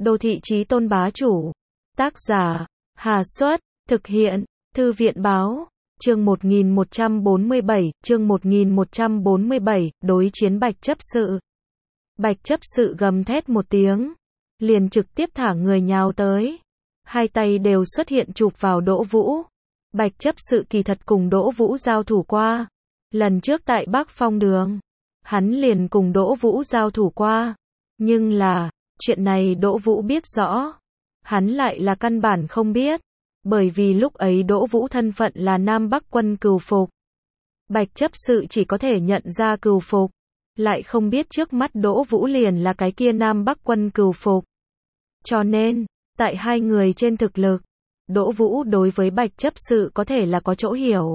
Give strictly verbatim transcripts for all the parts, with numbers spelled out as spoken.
Đô thị chí tôn bá chủ. Tác giả, Hà Xuất, thực hiện, Thư viện báo, chương một nghìn một trăm bốn mươi bảy, chương một nghìn một trăm bốn mươi bảy, đối chiến Bạch chấp sự. Bạch chấp sự gầm thét một tiếng, liền trực tiếp thả người nhào tới. Hai tay đều xuất hiện chụp vào Đỗ Vũ. Bạch chấp sự kỳ thật cùng Đỗ Vũ giao thủ qua. Lần trước tại Bắc Phong Đường, hắn liền cùng Đỗ Vũ giao thủ qua. Nhưng là, chuyện này Đỗ Vũ biết rõ. Hắn lại là căn bản không biết. Bởi vì lúc ấy Đỗ Vũ thân phận là Nam Bắc quân cừu phục. Bạch chấp sự chỉ có thể nhận ra cừu phục. Lại không biết trước mắt Đỗ Vũ liền là cái kia Nam Bắc quân cừu phục. Cho nên, tại hai người trên thực lực, Đỗ Vũ đối với Bạch chấp sự có thể là có chỗ hiểu.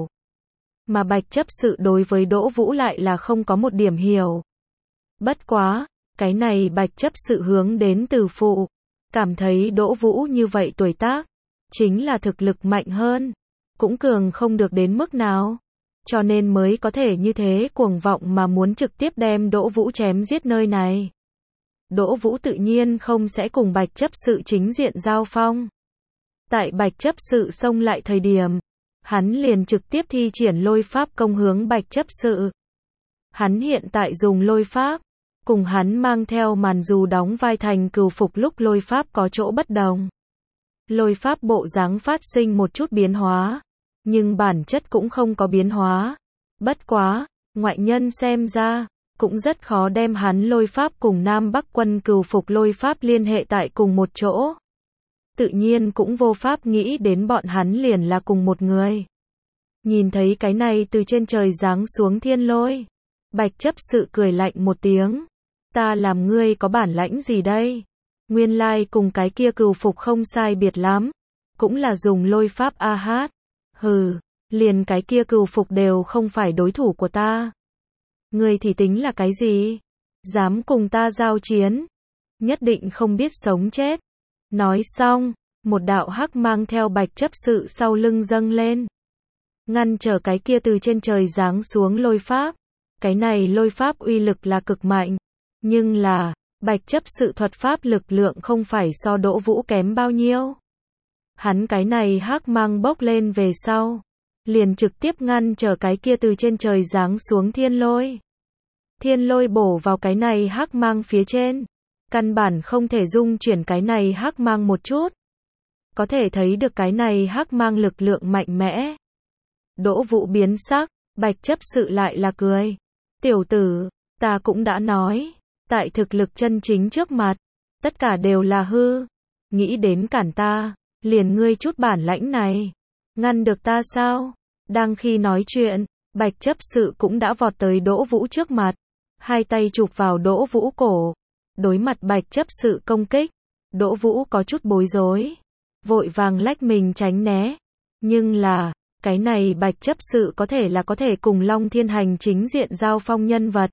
Mà Bạch chấp sự đối với Đỗ Vũ lại là không có một điểm hiểu. Bất quá, cái này Bạch chấp sự hướng đến từ phụ. Cảm thấy Đỗ Vũ như vậy tuổi tác, chính là thực lực mạnh hơn. Cũng cường không được đến mức nào. Cho nên mới có thể như thế cuồng vọng mà muốn trực tiếp đem Đỗ Vũ chém giết nơi này. Đỗ Vũ tự nhiên không sẽ cùng Bạch chấp sự chính diện giao phong. Tại Bạch chấp sự xông lại thời điểm, hắn liền trực tiếp thi triển lôi pháp công hướng Bạch chấp sự. Hắn hiện tại dùng lôi pháp, cùng hắn mang theo màn dù đóng vai thành cừu phục lúc lôi pháp có chỗ bất đồng. Lôi pháp bộ dáng phát sinh một chút biến hóa, nhưng bản chất cũng không có biến hóa. Bất quá, ngoại nhân xem ra, cũng rất khó đem hắn lôi pháp cùng Nam Bắc quân cừu phục lôi pháp liên hệ tại cùng một chỗ. Tự nhiên cũng vô pháp nghĩ đến bọn hắn liền là cùng một người. Nhìn thấy cái này từ trên trời giáng xuống thiên lôi, Bạch chấp sự cười lạnh một tiếng. Ta làm ngươi có bản lãnh gì đây? Nguyên lai cùng cái kia cừu phục không sai biệt lắm. Cũng là dùng lôi pháp a hát. Hừ, liền cái kia cừu phục đều không phải đối thủ của ta. Ngươi thì tính là cái gì? Dám cùng ta giao chiến? Nhất định không biết sống chết. Nói xong, một đạo hắc mang theo Bạch chấp sự sau lưng dâng lên. Ngăn trở cái kia từ trên trời giáng xuống lôi pháp. Cái này lôi pháp uy lực là cực mạnh. Nhưng là, Bạch chấp sự thuật pháp lực lượng không phải so Đỗ Vũ kém bao nhiêu. Hắn cái này hắc mang bốc lên về sau, liền trực tiếp ngăn trở cái kia từ trên trời giáng xuống thiên lôi. Thiên lôi bổ vào cái này hắc mang phía trên, căn bản không thể dung chuyển cái này hắc mang một chút. Có thể thấy được cái này hắc mang lực lượng mạnh mẽ. Đỗ Vũ biến sắc, Bạch chấp sự lại là cười. Tiểu tử, ta cũng đã nói, tại thực lực chân chính trước mặt, tất cả đều là hư. Nghĩ đến cản ta, liền ngươi chút bản lãnh này, ngăn được ta sao? Đang khi nói chuyện, Bạch chấp sự cũng đã vọt tới Đỗ Vũ trước mặt, hai tay chụp vào Đỗ Vũ cổ. Đối mặt Bạch chấp sự công kích, Đỗ Vũ có chút bối rối, vội vàng lách mình tránh né. Nhưng là, cái này Bạch chấp sự có thể là có thể cùng Long Thiên Hành chính diện giao phong nhân vật.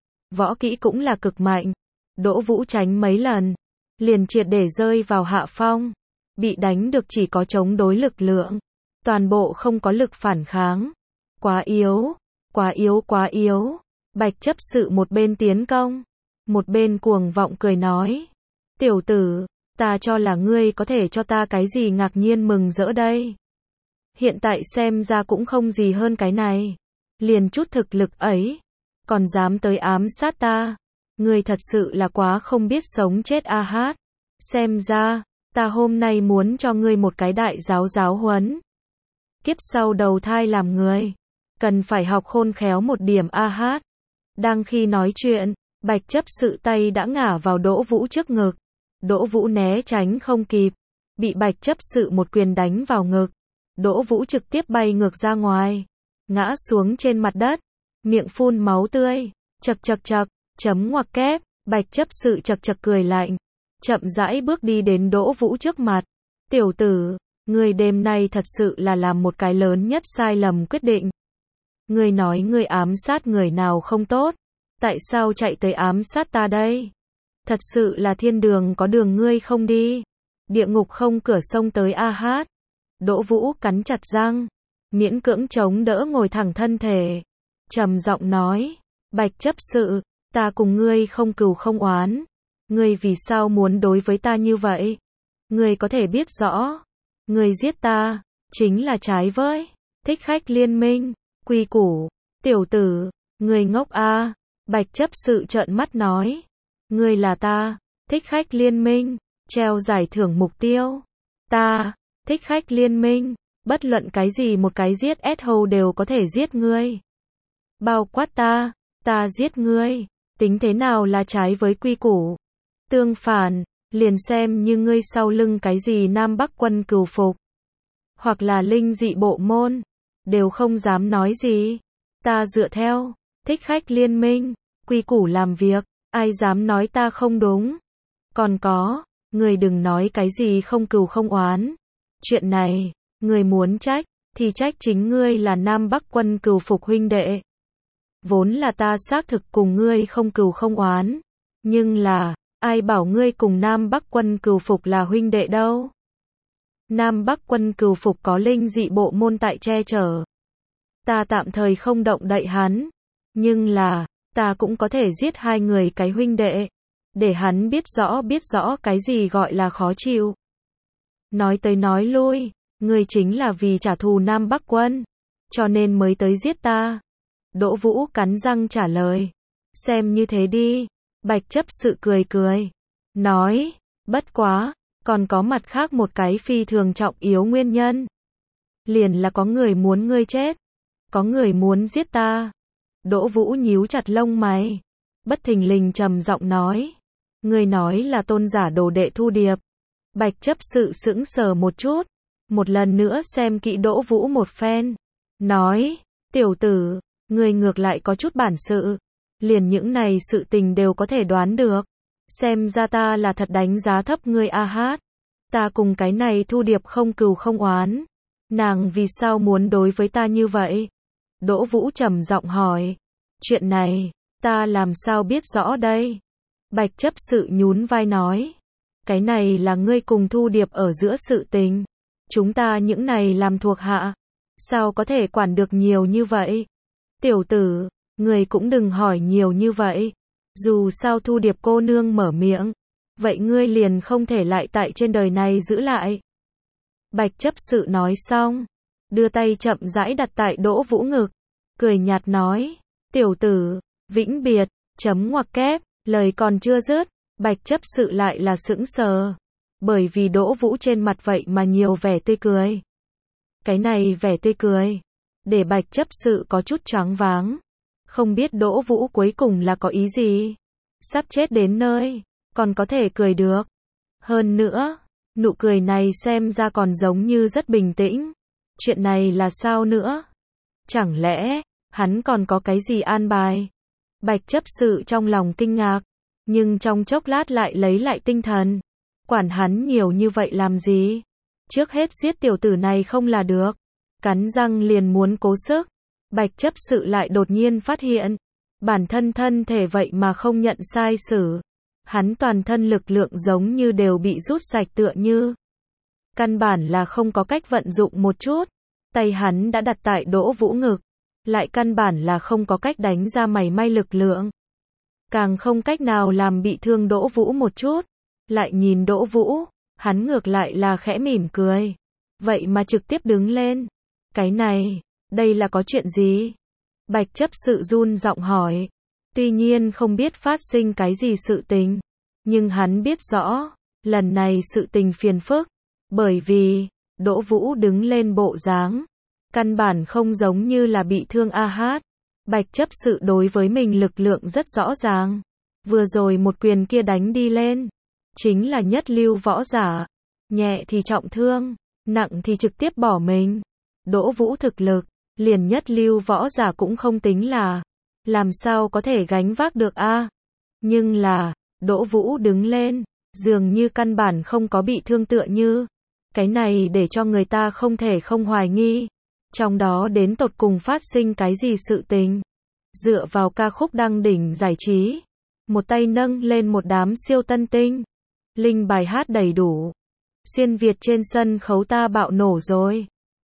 Võ kỹ cũng là cực mạnh. Đỗ Vũ tránh mấy lần, liền triệt để rơi vào hạ phong. Bị đánh được chỉ có chống đối lực lượng. Toàn bộ không có lực phản kháng. Quá yếu, quá yếu quá yếu. Bạch chấp sự một bên tiến công, một bên cuồng vọng cười nói. Tiểu tử, ta cho là ngươi có thể cho ta cái gì ngạc nhiên mừng rỡ đây. Hiện tại xem ra cũng không gì hơn cái này. Liền chút thực lực ấy, còn dám tới ám sát ta. Ngươi thật sự là quá không biết sống chết a hát. Xem ra, ta hôm nay muốn cho ngươi một cái đại giáo giáo huấn. Kiếp sau đầu thai làm người, cần phải học khôn khéo một điểm a hát. Đang khi nói chuyện, Bạch chấp sự tay đã ngả vào Đỗ Vũ trước ngực. Đỗ Vũ né tránh không kịp, bị Bạch chấp sự một quyền đánh vào ngực. Đỗ Vũ trực tiếp bay ngược ra ngoài, ngã xuống trên mặt đất, miệng phun máu tươi. Chậc chậc chậc, chấm ngoặc kép. Bạch chấp sự chậc chậc cười lạnh, chậm rãi bước đi đến Đỗ Vũ trước mặt. Tiểu tử, ngươi đêm nay thật sự là làm một cái lớn nhất sai lầm quyết định. Ngươi nói ngươi ám sát người nào không tốt, tại sao chạy tới ám sát ta đây? Thật sự là thiên đường có đường ngươi không đi, địa ngục không cửa sông tới a hát. Đỗ Vũ cắn chặt răng, miễn cưỡng chống đỡ ngồi thẳng thân thể, trầm giọng nói. Bạch chấp sự, ta cùng ngươi không cừu không oán, Ngươi vì sao muốn đối với ta như vậy? Ngươi có thể biết rõ, ngươi giết ta, chính là trái với thích khách liên minh, quy củ. Tiểu tử, ngươi ngốc a. Bạch chấp sự trợn mắt nói. Ngươi là ta, thích khách liên minh, treo giải thưởng mục tiêu. Ta, thích khách liên minh, bất luận cái gì một cái giết S-Hầu đều có thể giết ngươi. Bao quát ta, ta giết ngươi, tính thế nào là trái với quy củ. Tương phản, liền xem như ngươi sau lưng cái gì Nam Bắc quân cừu phục, hoặc là linh dị bộ môn, đều không dám nói gì. Ta dựa theo thích khách liên minh, quy củ làm việc, ai dám nói ta không đúng. Còn có, ngươi đừng nói cái gì không cừu không oán. Chuyện này, ngươi muốn trách, thì trách chính ngươi là Nam Bắc quân cừu phục huynh đệ. Vốn là ta xác thực cùng ngươi không cừu không oán, nhưng là, ai bảo ngươi cùng Nam Bắc quân cừu phục là huynh đệ đâu. Nam Bắc quân cừu phục có linh dị bộ môn tại che chở. Ta tạm thời không động đậy hắn, nhưng là, ta cũng có thể giết hai người cái huynh đệ, để hắn biết rõ biết rõ cái gì gọi là khó chịu. Nói tới nói lui, ngươi chính là vì trả thù Nam Bắc quân, cho nên mới tới giết ta. Đỗ Vũ cắn răng trả lời. Xem như thế đi. Bạch chấp sự cười cười. Nói, bất quá, còn có mặt khác một cái phi thường trọng yếu nguyên nhân. Liền là có người muốn ngươi chết. Có người muốn giết ta. Đỗ Vũ nhíu chặt lông mày. Bất thình lình trầm giọng nói. Ngươi nói là tôn giả đồ đệ Thu Điệp. Bạch chấp sự sững sờ một chút. Một lần nữa xem kỹ Đỗ Vũ một phen. Nói, tiểu tử, ngươi ngược lại có chút bản sự. Liền những này sự tình đều có thể đoán được. Xem ra ta là thật đánh giá thấp ngươi a hát. Ta cùng cái này Thu Điệp không cừu không oán. Nàng vì sao muốn đối với ta như vậy? Đỗ Vũ trầm giọng hỏi. Chuyện này, ta làm sao biết rõ đây? Bạch chấp sự nhún vai nói. Cái này là ngươi cùng Thu Điệp ở giữa sự tình. Chúng ta những này làm thuộc hạ. Sao có thể quản được nhiều như vậy? Tiểu tử, ngươi cũng đừng hỏi nhiều như vậy. Dù sao Thu Điệp cô nương mở miệng, vậy ngươi liền không thể lại tại trên đời này giữ lại. Bạch chấp sự nói xong, đưa tay chậm rãi đặt tại Đỗ Vũ ngực, cười nhạt nói, tiểu tử, vĩnh biệt, chấm ngoặc kép, lời còn chưa dứt, Bạch chấp sự lại là sững sờ, bởi vì Đỗ Vũ trên mặt vậy mà nhiều vẻ tươi cười. Cái này vẻ tươi cười, để Bạch chấp sự có chút choáng váng, không biết Đỗ Vũ cuối cùng là có ý gì. Sắp chết đến nơi, còn có thể cười được. Hơn nữa, nụ cười này xem ra còn giống như rất bình tĩnh. Chuyện này là sao nữa? Chẳng lẽ, hắn còn có cái gì an bài? Bạch chấp sự trong lòng kinh ngạc, nhưng trong chốc lát lại lấy lại tinh thần. Quản hắn nhiều như vậy làm gì? Trước hết giết tiểu tử này không là được. Cắn răng liền muốn cố sức. Bạch chấp sự lại đột nhiên phát hiện, bản thân thân thể vậy mà không nhận sai sử. Hắn toàn thân lực lượng giống như đều bị rút sạch tựa như. Căn bản là không có cách vận dụng một chút. Tay hắn đã đặt tại Đỗ Vũ ngực. Lại căn bản là không có cách đánh ra mảy may lực lượng. Càng không cách nào làm bị thương Đỗ Vũ một chút. Lại nhìn Đỗ Vũ, hắn ngược lại là khẽ mỉm cười. Vậy mà trực tiếp đứng lên. Cái này, đây là có chuyện gì? Bạch chấp sự run giọng hỏi. Tuy nhiên không biết phát sinh cái gì sự tình. Nhưng hắn biết rõ, lần này sự tình phiền phức. Bởi vì, Đỗ Vũ đứng lên bộ dáng. Căn bản không giống như là bị thương a hát. Bạch chấp sự đối với mình lực lượng rất rõ ràng. Vừa rồi một quyền kia đánh đi lên. Chính là nhất lưu võ giả. Nhẹ thì trọng thương, nặng thì trực tiếp bỏ mình. Đỗ Vũ thực lực, liền nhất lưu võ giả cũng không tính là. Làm sao có thể gánh vác được a? Nhưng là, Đỗ Vũ đứng lên, dường như căn bản không có bị thương tựa như. Cái này để cho người ta không thể không hoài nghi. Trong đó đến tột cùng phát sinh cái gì sự tình. Dựa vào ca khúc đăng đỉnh giải trí. Một tay nâng lên một đám siêu tân tinh. Linh bài hát đầy đủ. Xuyên Việt trên sân khấu ta bạo nổ rồi.